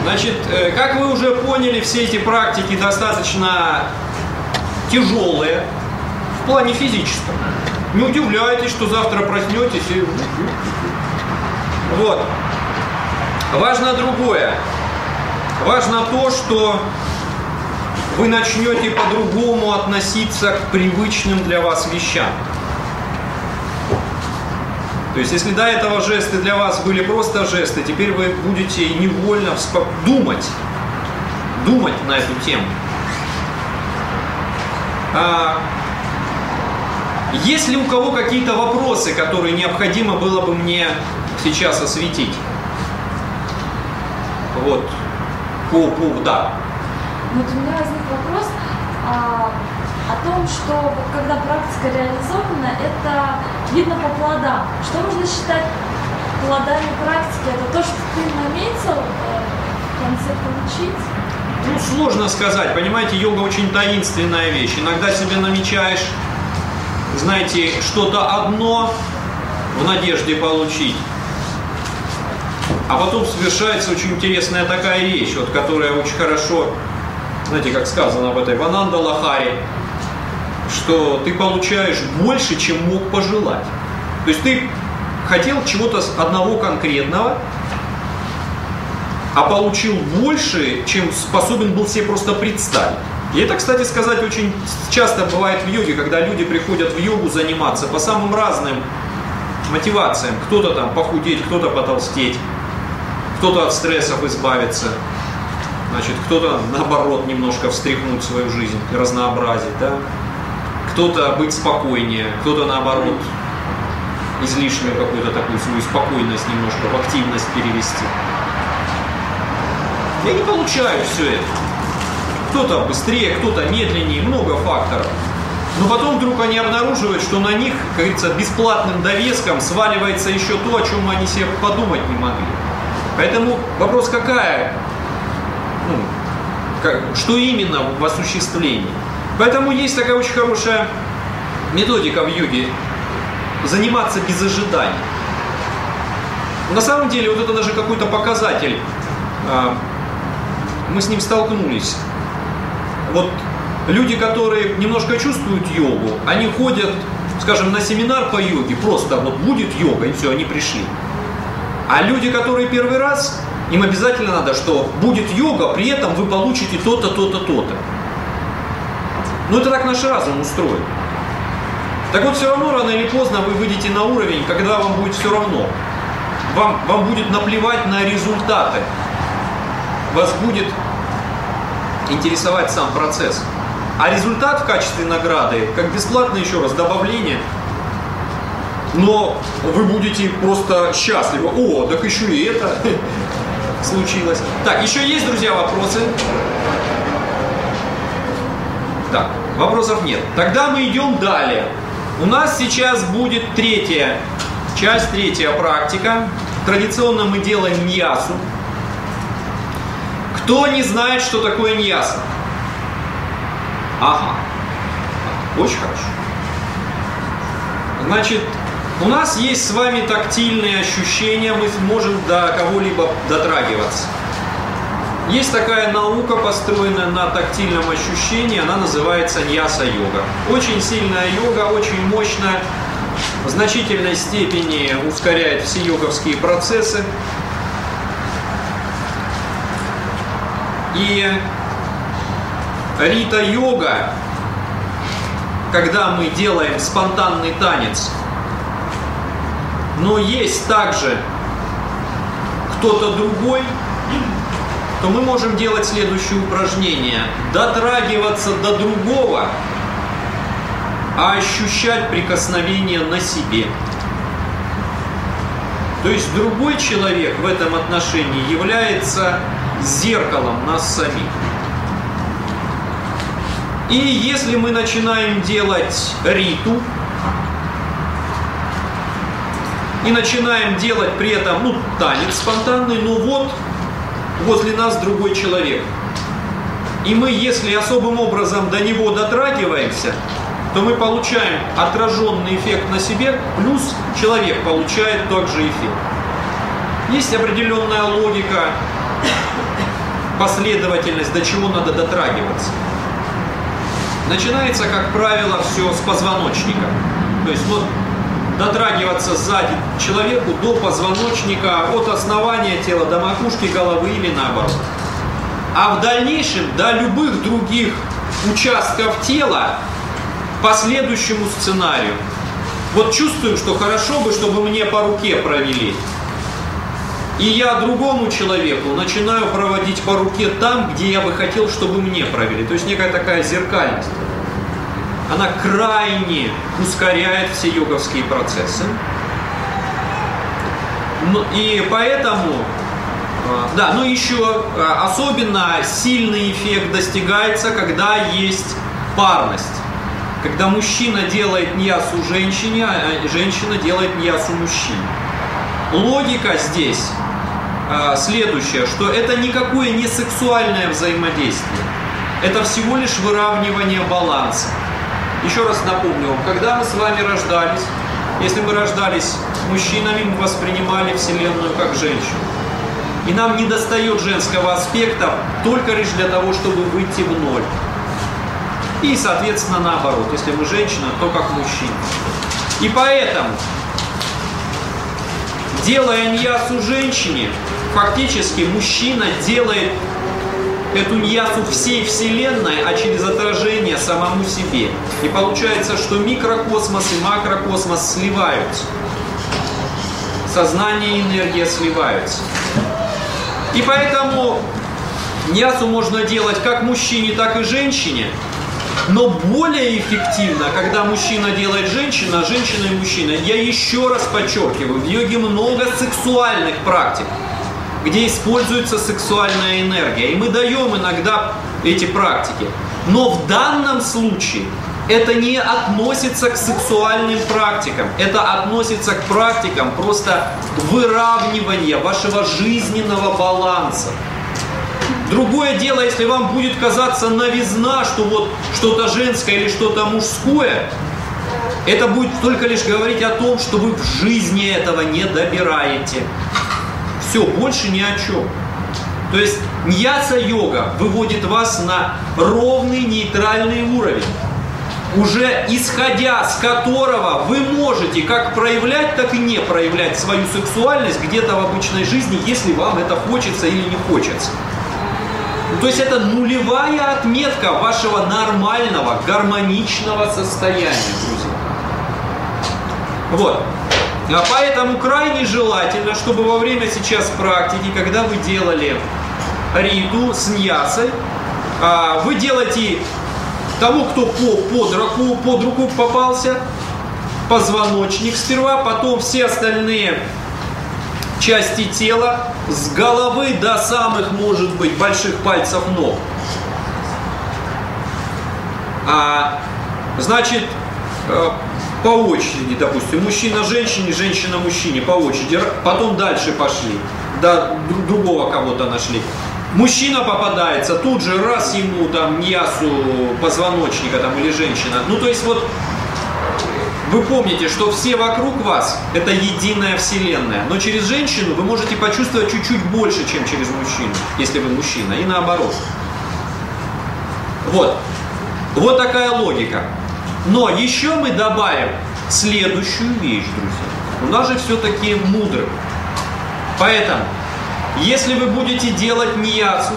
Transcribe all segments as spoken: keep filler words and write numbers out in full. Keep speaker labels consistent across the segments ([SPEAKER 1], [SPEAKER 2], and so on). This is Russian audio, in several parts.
[SPEAKER 1] Значит, как вы уже поняли, все эти практики достаточно тяжелые в плане физическом. Не удивляйтесь, что завтра проснетесь и... Вот. Важно другое. Важно то, что вы начнете по-другому относиться к привычным для вас вещам. То есть, если до этого жесты для вас были просто жесты, теперь вы будете невольно всп... думать, думать на эту тему. А... Есть ли у кого какие-то вопросы, которые необходимо было бы мне сейчас осветить? Вот. По, по, да.
[SPEAKER 2] Вот у меня возник вопрос а, о том, что когда практика реализована, это видно по плодам. Что можно считать плодами практики? Это то, что ты наметил э, в конце получить?
[SPEAKER 1] Ну, сложно сказать. Понимаете, йога очень таинственная вещь. Иногда себе намечаешь, знаете, что-то одно в надежде получить. А потом совершается очень интересная такая вещь, вот, которая очень хорошо, знаете, как сказано в этой Вананда Лахаре, что ты получаешь больше, чем мог пожелать. То есть ты хотел чего-то одного конкретного, а получил больше, чем способен был себе просто представить. И это, кстати сказать, очень часто бывает в йоге, когда люди приходят в йогу заниматься по самым разным мотивациям. Кто-то там похудеть, кто-то потолстеть, кто-то от стрессов избавиться, значит, кто-то наоборот немножко встряхнуть свою жизнь, разнообразить, да? Кто-то быть спокойнее, кто-то наоборот излишнюю какую-то такую свою спокойность немножко в активность перевести. Я не получаю все это. Кто-то быстрее, кто-то медленнее, много факторов. Но потом вдруг они обнаруживают, что на них, как говорится, бесплатным довеском сваливается еще то, о чем они себе подумать не могли. Поэтому вопрос какая? Ну, как, что именно в осуществлении? Поэтому есть такая очень хорошая методика в йоге – заниматься без ожиданий. На самом деле, вот это даже какой-то показатель. Мы с ним столкнулись. Вот люди, которые немножко чувствуют йогу, они ходят, скажем, на семинар по йоге, просто вот будет йога, и все, они пришли. А люди, которые первый раз, им обязательно надо, что будет йога, при этом вы получите то-то, то-то, то-то. Ну это так наш разум устроен. Так вот, все равно рано или поздно вы выйдете на уровень, когда вам будет все равно. Вам, вам будет наплевать на результаты. Вас будет интересовать сам процесс. А результат в качестве награды, как бесплатно, еще раз, добавление, но вы будете просто счастливы. О, так еще и это случилось. Так, еще есть, друзья, вопросы? Так, вопросов нет. Тогда мы идем далее. У нас сейчас будет третья часть, третья практика. Традиционно мы делаем ньясу. Кто не знает, что такое ньяса? Ага. Очень хорошо. Значит, у нас есть с вами тактильные ощущения, мы сможем до кого-либо дотрагиваться. Есть такая наука, построенная на тактильном ощущении, она называется ньяса-йога. Очень сильная йога, очень мощная, в значительной степени ускоряет все йоговские процессы. И рита-йога, когда мы делаем спонтанный танец, но есть также кто-то другой, то мы можем делать следующее упражнение. Дотрагиваться до другого, а ощущать прикосновение на себе. То есть другой человек в этом отношении является зеркалом нас самих. И если мы начинаем делать риту, и начинаем делать при этом, ну, танец спонтанный, но вот возле нас другой человек. И мы, если особым образом до него дотрагиваемся, то мы получаем отраженный эффект на себе, плюс человек получает тот же эффект. Есть определенная логика последовательность, до чего надо дотрагиваться. Начинается, как правило, все с позвоночника. То есть вот дотрагиваться сзади человеку до позвоночника, от основания тела до макушки головы или наоборот. А в дальнейшем до любых других участков тела по следующему сценарию. Вот чувствую, что хорошо бы, чтобы мне по руке провели. И я другому человеку начинаю проводить по руке там, где я бы хотел, чтобы мне провели. То есть некая такая зеркальность. Она крайне ускоряет все йоговские процессы. И поэтому, да, ну еще особенно сильный эффект достигается, когда есть парность. Когда мужчина делает ньясу женщине, а женщина делает ньясу мужчине. Логика здесь а, следующая, что это никакое не сексуальное взаимодействие. Это всего лишь выравнивание баланса. Еще раз напомню вам, когда мы с вами рождались, если мы рождались мужчинами, мы воспринимали Вселенную как женщину. И нам не достает женского аспекта только лишь для того, чтобы выйти в ноль. И, соответственно, наоборот, если мы женщина, то как мужчина. И поэтому, делая ньясу женщине, фактически мужчина делает эту ньясу всей Вселенной, а через отражение самому себе. И получается, что микрокосмос и макрокосмос сливаются. Сознание и энергия сливаются. И поэтому ньясу можно делать как мужчине, так и женщине. Но более эффективно, когда мужчина делает женщину, а женщина и мужчина. Я еще раз подчеркиваю, в йоге много сексуальных практик, где используется сексуальная энергия. И мы даем иногда эти практики. Но в данном случае это не относится к сексуальным практикам. Это относится к практикам просто выравнивания вашего жизненного баланса. Другое дело, если вам будет казаться новизна, что вот что-то женское или что-то мужское, это будет только лишь говорить о том, что вы в жизни этого не добираете. Все, больше ни о чем. То есть ньяса-йога выводит вас на ровный нейтральный уровень, уже исходя с которого вы можете как проявлять, так и не проявлять свою сексуальность где-то в обычной жизни, если вам это хочется или не хочется. То есть это нулевая отметка вашего нормального, гармоничного состояния, друзья. Вот. А поэтому крайне желательно, чтобы во время сейчас практики, когда вы делали риту с ньясой, вы делаете тому, кто под руку, под руку попался, позвоночник сперва, потом все остальные части тела, с головы до самых, может быть, больших пальцев ног. А, значит, по очереди, допустим, мужчина женщине, женщина мужчине, по очереди. Потом дальше пошли, до другого кого-то нашли. Мужчина попадается, тут же раз ему там ньясу позвоночника там, или женщина. Ну, то есть вот вы помните, что все вокруг вас – это единая вселенная. Но через женщину вы можете почувствовать чуть-чуть больше, чем через мужчину, если вы мужчина, и наоборот. Вот. Вот такая логика. Но еще мы добавим следующую вещь, друзья. У нас же все-таки мудры. Поэтому, если вы будете делать ньясу,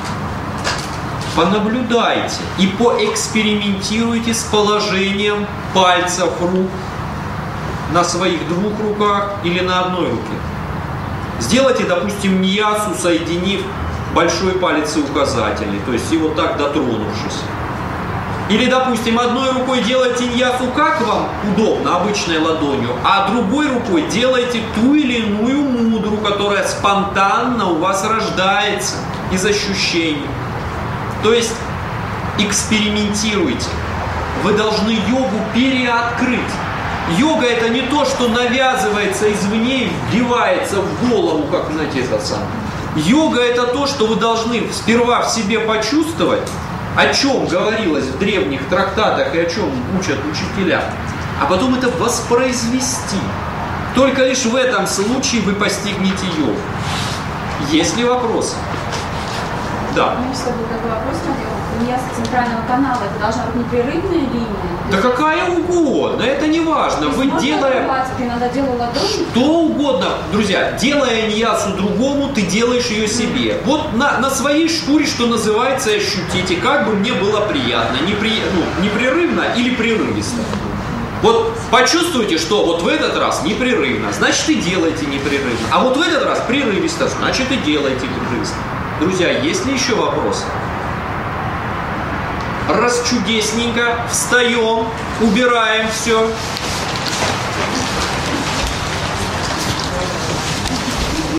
[SPEAKER 1] понаблюдайте и поэкспериментируйте с положением пальцев рук на своих двух руках или на одной руке. Сделайте, допустим, ньясу, соединив большой палец и указательный, то есть и вот так дотронувшись. Или, допустим, одной рукой делайте ньясу, как вам удобно, обычной ладонью, а другой рукой делайте ту или иную мудру, которая спонтанно у вас рождается из ощущений. То есть экспериментируйте. Вы должны йогу переоткрыть. Йога – это не то, что навязывается извне и вбивается в голову, как, знаете, это самое. Йога – это то, что вы должны сперва в себе почувствовать, о чем говорилось в древних трактатах и о чем учат учителя, а потом это воспроизвести. Только лишь в этом случае вы постигнете йогу. Есть ли вопросы? Да.
[SPEAKER 3] Ну, чтобы такой вопрос хотел. Линия центрального канала, это должна быть непрерывная линия?
[SPEAKER 1] Да какая угодно, это не важно. Вы делая...
[SPEAKER 3] Надо делать ладонью?
[SPEAKER 1] Что угодно, друзья, делая ньясу другому, ты делаешь ее себе. Вот на, на своей шкуре, что называется, ощутите, как бы мне было приятно, непри... ну, непрерывно или прерывисто. Вот почувствуйте, что вот в этот раз непрерывно, значит и делайте непрерывно. А вот в этот раз прерывисто, значит и делайте прерывисто. Друзья, есть ли еще вопросы? Раз чудесненько, встаем, убираем все.